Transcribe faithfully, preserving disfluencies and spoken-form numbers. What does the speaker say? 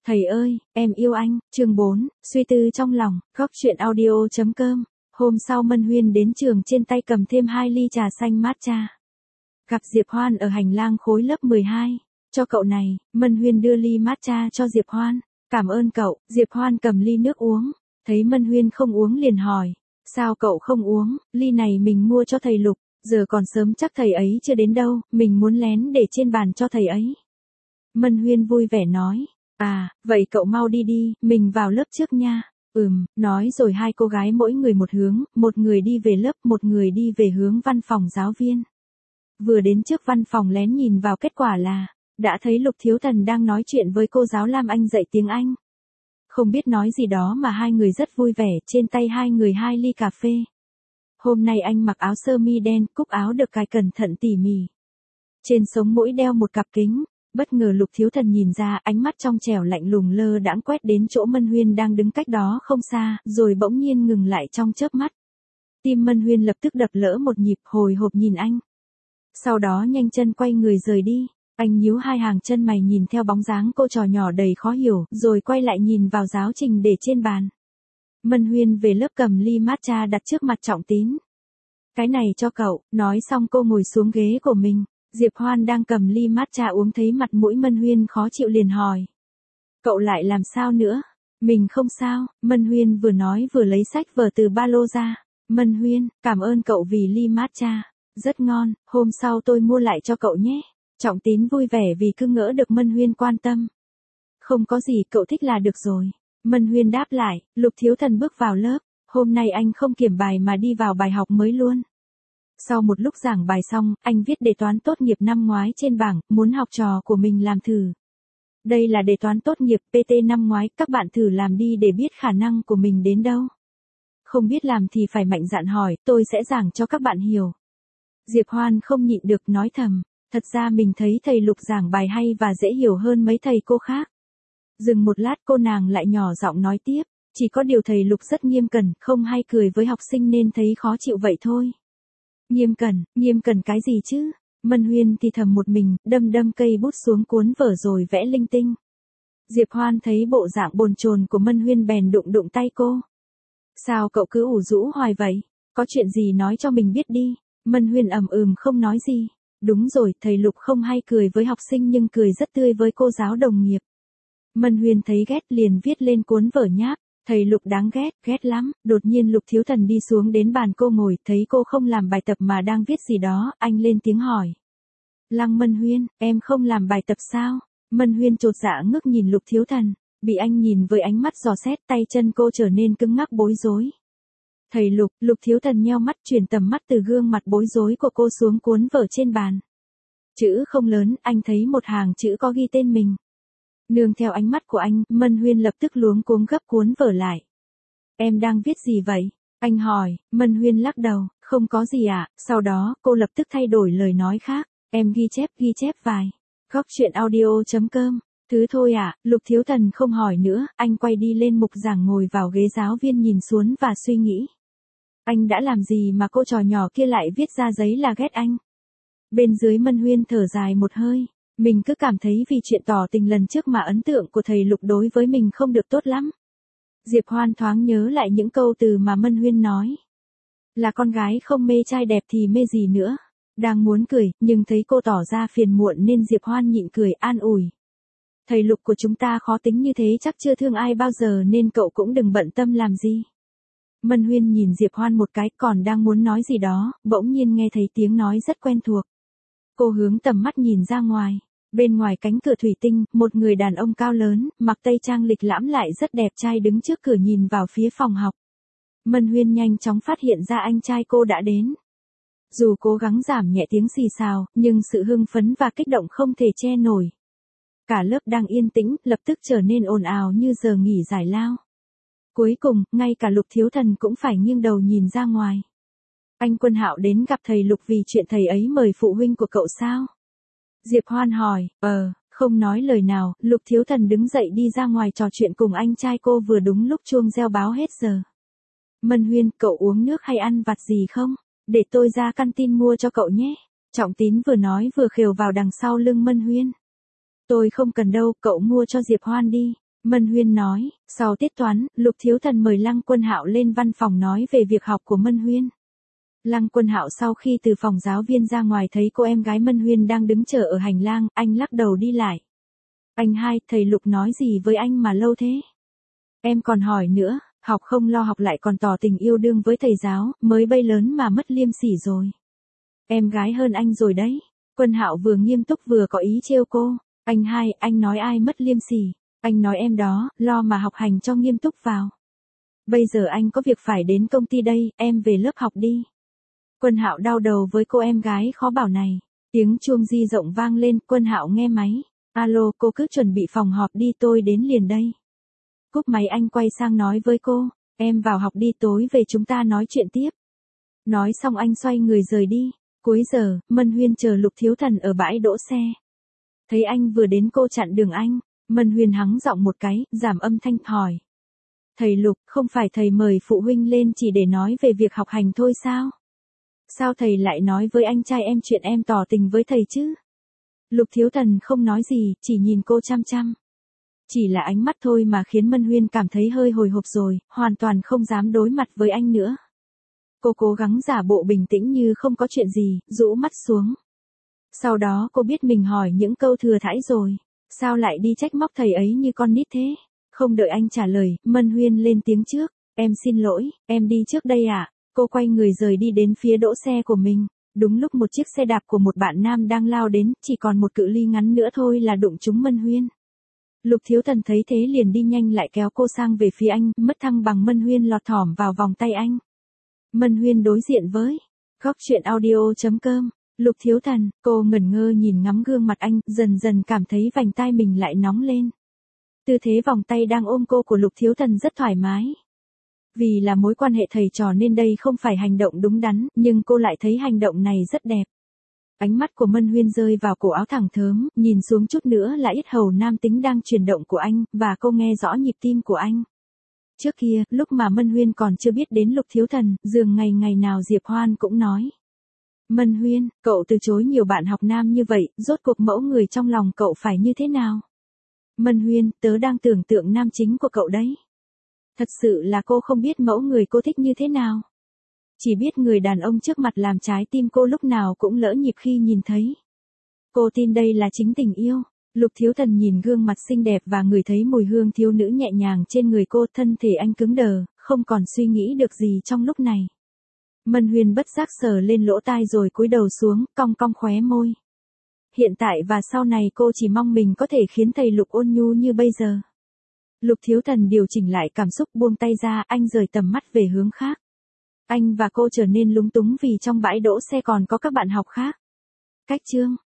Thầy ơi, em yêu anh, chương bốn, suy tư trong lòng, góc chuyện audio.com. Hôm sau Mân Huyên đến trường trên tay cầm thêm hai ly trà xanh matcha. Gặp Diệp Hoan ở hành lang khối lớp mười hai. Cho cậu này, Mân Huyên đưa ly matcha cho Diệp Hoan. Cảm ơn cậu, Diệp Hoan cầm ly nước uống. Thấy Mân Huyên không uống liền hỏi. Sao cậu không uống, ly này mình mua cho thầy Lục, giờ còn sớm chắc thầy ấy chưa đến đâu, mình muốn lén để trên bàn cho thầy ấy. Mân Huyên vui vẻ nói. À, vậy cậu mau đi đi, mình vào lớp trước nha. Ừm, nói rồi hai cô gái mỗi người một hướng, một người đi về lớp, một người đi về hướng văn phòng giáo viên. Vừa đến trước văn phòng lén nhìn vào kết quả là, đã thấy Lục Thiếu Thần đang nói chuyện với cô giáo Lam Anh dạy tiếng Anh. Không biết nói gì đó mà hai người rất vui vẻ, trên tay hai người hai ly cà phê. Hôm nay anh mặc áo sơ mi đen, cúc áo được cài cẩn thận tỉ mỉ. Trên sống mũi đeo một cặp kính. Bất ngờ Lục Thiếu Thần nhìn ra, ánh mắt trong trẻo lạnh lùng lơ đãng quét đến chỗ Mân Huyên đang đứng cách đó không xa, rồi bỗng nhiên ngừng lại trong chớp mắt. Tim Mân Huyên lập tức đập lỡ một nhịp, hồi hộp nhìn anh. Sau đó nhanh chân quay người rời đi. Anh nhíu hai hàng chân mày nhìn theo bóng dáng cô trò nhỏ đầy khó hiểu, rồi quay lại nhìn vào giáo trình để trên bàn. Mân Huyên về lớp cầm ly matcha đặt trước mặt Trọng Tín. Cái này cho cậu, nói xong cô ngồi xuống ghế của mình. Diệp Hoan đang cầm ly matcha uống thấy mặt mũi Mân Huyên khó chịu liền hỏi. Cậu lại làm sao nữa? Mình không sao, Mân Huyên vừa nói vừa lấy sách vở từ ba lô ra. Mân Huyên, cảm ơn cậu vì ly matcha. Rất ngon, hôm sau tôi mua lại cho cậu nhé. Trọng Tín vui vẻ vì cứ ngỡ được Mân Huyên quan tâm. Không có gì, cậu thích là được rồi. Mân Huyên đáp lại. Lục Thiếu Thần bước vào lớp. Hôm nay anh không kiểm bài mà đi vào bài học mới luôn. Sau một lúc giảng bài xong, anh viết đề toán tốt nghiệp năm ngoái trên bảng, muốn học trò của mình làm thử. Đây là đề toán tốt nghiệp pê tê năm ngoái, các bạn thử làm đi để biết khả năng của mình đến đâu. Không biết làm thì phải mạnh dạn hỏi, tôi sẽ giảng cho các bạn hiểu. Diệp Hoan không nhịn được nói thầm, thật ra mình thấy thầy Lục giảng bài hay và dễ hiểu hơn mấy thầy cô khác. Dừng một lát cô nàng lại nhỏ giọng nói tiếp, chỉ có điều thầy Lục rất nghiêm cẩn, không hay cười với học sinh nên thấy khó chịu vậy thôi. Nghiêm cẩn, nghiêm cẩn cái gì chứ? Mân Huyên thì thầm một mình, đâm đâm cây bút xuống cuốn vở rồi vẽ linh tinh. Diệp Hoan thấy bộ dạng bồn chồn của Mân Huyên bèn đụng đụng tay cô. Sao cậu cứ ủ rũ hoài vậy? Có chuyện gì nói cho mình biết đi. Mân Huyên ầm ừm không nói gì. Đúng rồi, thầy Lục không hay cười với học sinh nhưng cười rất tươi với cô giáo đồng nghiệp. Mân Huyên thấy ghét liền viết lên cuốn vở nháp. Thầy Lục đáng ghét, ghét lắm. Đột nhiên Lục Thiếu Thần đi xuống đến bàn cô ngồi, thấy cô không làm bài tập mà đang viết gì đó, anh lên tiếng hỏi. Lăng Mân Huyên, em không làm bài tập sao? Mân Huyên chột dạ ngước nhìn Lục Thiếu Thần, bị anh nhìn với ánh mắt dò xét, tay chân cô trở nên cứng ngắc bối rối. Thầy Lục, Lục Thiếu Thần nheo mắt chuyển tầm mắt từ gương mặt bối rối của cô xuống cuốn vở trên bàn. Chữ không lớn, anh thấy một hàng chữ có ghi tên mình. Nương theo ánh mắt của anh, Mân Huyên lập tức luống cuống gấp cuốn vở lại. Em đang viết gì vậy? Anh hỏi. Mân Huyên lắc đầu, không có gì ạ. À? Sau đó, cô lập tức thay đổi lời nói khác. Em ghi chép ghi chép vài. Góc chuyện audio.com. Thứ thôi ạ. À? Lục Thiếu Thần không hỏi nữa, anh quay đi lên mục giảng ngồi vào ghế giáo viên nhìn xuống và suy nghĩ. Anh đã làm gì mà cô trò nhỏ kia lại viết ra giấy là ghét anh? Bên dưới Mân Huyên thở dài một hơi. Mình cứ cảm thấy vì chuyện tỏ tình lần trước mà ấn tượng của thầy Lục đối với mình không được tốt lắm. Diệp Hoan thoáng nhớ lại những câu từ mà Mân Huyên nói. Là con gái không mê trai đẹp thì mê gì nữa. Đang muốn cười, nhưng thấy cô tỏ ra phiền muộn nên Diệp Hoan nhịn cười an ủi. Thầy Lục của chúng ta khó tính như thế chắc chưa thương ai bao giờ nên cậu cũng đừng bận tâm làm gì. Mân Huyên nhìn Diệp Hoan một cái còn đang muốn nói gì đó, bỗng nhiên nghe thấy tiếng nói rất quen thuộc. Cô hướng tầm mắt nhìn ra ngoài. Bên ngoài cánh cửa thủy tinh, một người đàn ông cao lớn, mặc tây trang lịch lãm lại rất đẹp trai đứng trước cửa nhìn vào phía phòng học. Mân Huyên nhanh chóng phát hiện ra anh trai cô đã đến. Dù cố gắng giảm nhẹ tiếng xì xào, nhưng sự hưng phấn và kích động không thể che nổi. Cả lớp đang yên tĩnh, lập tức trở nên ồn ào như giờ nghỉ giải lao. Cuối cùng, ngay cả Lục Thiếu Thần cũng phải nghiêng đầu nhìn ra ngoài. Anh Quân Hạo đến gặp thầy Lục vì chuyện thầy ấy mời phụ huynh của cậu sao? Diệp Hoan hỏi, ờ, không nói lời nào, Lục Thiếu Thần đứng dậy đi ra ngoài trò chuyện cùng anh trai cô vừa đúng lúc chuông reo báo hết giờ. Mân Huyên, cậu uống nước hay ăn vặt gì không? Để tôi ra căn tin mua cho cậu nhé. Trọng Tín vừa nói vừa khều vào đằng sau lưng Mân Huyên. Tôi không cần đâu, cậu mua cho Diệp Hoan đi. Mân Huyên nói, sau tiết toán, Lục Thiếu Thần mời Lăng Quân Hạo lên văn phòng nói về việc học của Mân Huyên. Lăng Quân Hạo sau khi từ phòng giáo viên ra ngoài thấy cô em gái Mân Huyên đang đứng chờ ở hành lang, anh lắc đầu đi lại. Anh hai, thầy Lục nói gì với anh mà lâu thế? Em còn hỏi nữa, học không lo học lại còn tỏ tình yêu đương với thầy giáo, mới bay lớn mà mất liêm sỉ rồi. Em gái hơn anh rồi đấy. Quân Hạo vừa nghiêm túc vừa có ý trêu cô. Anh hai, anh nói ai mất liêm sỉ? Anh nói em đó, lo mà học hành cho nghiêm túc vào. Bây giờ anh có việc phải đến công ty đây, em về lớp học đi. Quân Hạo đau đầu với cô em gái khó bảo này. Tiếng chuông di rộng vang lên, Quân Hạo nghe máy. Alo, cô cứ chuẩn bị phòng họp đi, tôi đến liền đây. Cúp máy anh quay sang nói với cô, em vào học đi, tối về chúng ta nói chuyện tiếp. Nói xong anh xoay người rời đi. Cuối giờ, Mân Huyên chờ Lục Thiếu Thần ở bãi đỗ xe. Thấy anh vừa đến cô chặn đường anh, Mân Huyên hắng giọng một cái, giảm âm thanh hỏi. Thầy Lục, không phải thầy mời phụ huynh lên chỉ để nói về việc học hành thôi sao? Sao thầy lại nói với anh trai em chuyện em tỏ tình với thầy chứ? Lục Thiếu Thần không nói gì, chỉ nhìn cô chăm chăm. Chỉ là ánh mắt thôi mà khiến Mân Huyên cảm thấy hơi hồi hộp rồi, hoàn toàn không dám đối mặt với anh nữa. Cô cố gắng giả bộ bình tĩnh như không có chuyện gì, rũ mắt xuống. Sau đó cô biết mình hỏi những câu thừa thãi rồi. Sao lại đi trách móc thầy ấy như con nít thế? Không đợi anh trả lời, Mân Huyên lên tiếng trước. Em xin lỗi, em đi trước đây ạ. À? Cô quay người rời đi đến phía đỗ xe của mình. Đúng lúc một chiếc xe đạp của một bạn nam đang lao đến, chỉ còn một cự ly ngắn nữa thôi là đụng trúng Mân Huyên. Lục Thiếu Thần thấy thế liền đi nhanh lại kéo cô sang về phía anh, mất thăng bằng Mân Huyên lọt thỏm vào vòng tay anh. Mân Huyên đối diện với góc truyện audio chấm com. Lục Thiếu Thần, cô ngẩn ngơ nhìn ngắm gương mặt anh, dần dần cảm thấy vành tai mình lại nóng lên. Tư thế vòng tay đang ôm cô của Lục Thiếu Thần rất thoải mái. Vì là mối quan hệ thầy trò nên đây không phải hành động đúng đắn, nhưng cô lại thấy hành động này rất đẹp. Ánh mắt của Mân Huyên rơi vào cổ áo thẳng thớm, nhìn xuống chút nữa là yết hầu nam tính đang chuyển động của anh, và cô nghe rõ nhịp tim của anh. Trước kia, lúc mà Mân Huyên còn chưa biết đến Lục Thiếu Thần, dường ngày ngày nào Diệp Hoan cũng nói. Mân Huyên, cậu từ chối nhiều bạn học nam như vậy, rốt cuộc mẫu người trong lòng cậu phải như thế nào? Mân Huyên, tớ đang tưởng tượng nam chính của cậu đấy. Thật sự là cô không biết mẫu người cô thích như thế nào. Chỉ biết người đàn ông trước mặt làm trái tim cô lúc nào cũng lỡ nhịp khi nhìn thấy. Cô tin đây là chính tình yêu. Lục Thiếu Thần nhìn gương mặt xinh đẹp và ngửi thấy mùi hương thiếu nữ nhẹ nhàng trên người cô, thân thể anh cứng đờ, không còn suy nghĩ được gì trong lúc này. Mân Huyên bất giác sờ lên lỗ tai rồi cúi đầu xuống, cong cong khóe môi. Hiện tại và sau này cô chỉ mong mình có thể khiến thầy Lục ôn nhu như bây giờ. Lục Thiếu Thần điều chỉnh lại cảm xúc, buông tay ra, anh rời tầm mắt về hướng khác. Anh và cô trở nên lúng túng vì trong bãi đỗ xe còn có các bạn học khác. Cách chương